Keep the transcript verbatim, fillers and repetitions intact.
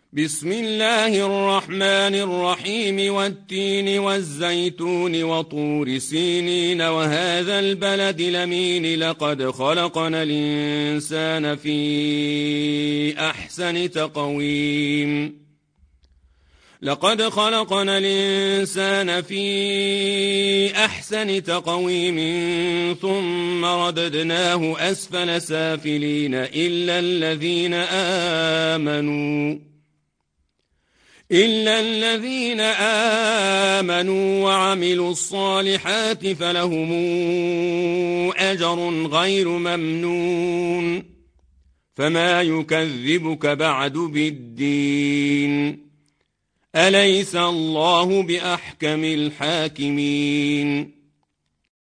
بسم الله الرحمن الرحيم والتين والزيتون وطور سينين وهذا البلد الأمين لقد خلقنا الإنسان في أحسن تقويم لقد خلقنا الإنسان في أحسن تقويم ثم رددناه أسفل سافلين إلا الذين آمنوا إلا الذين آمنوا وعملوا الصالحات فلهم أجر غير ممنون فما يكذبك بعد بالدين أليس الله بأحكم الحاكمين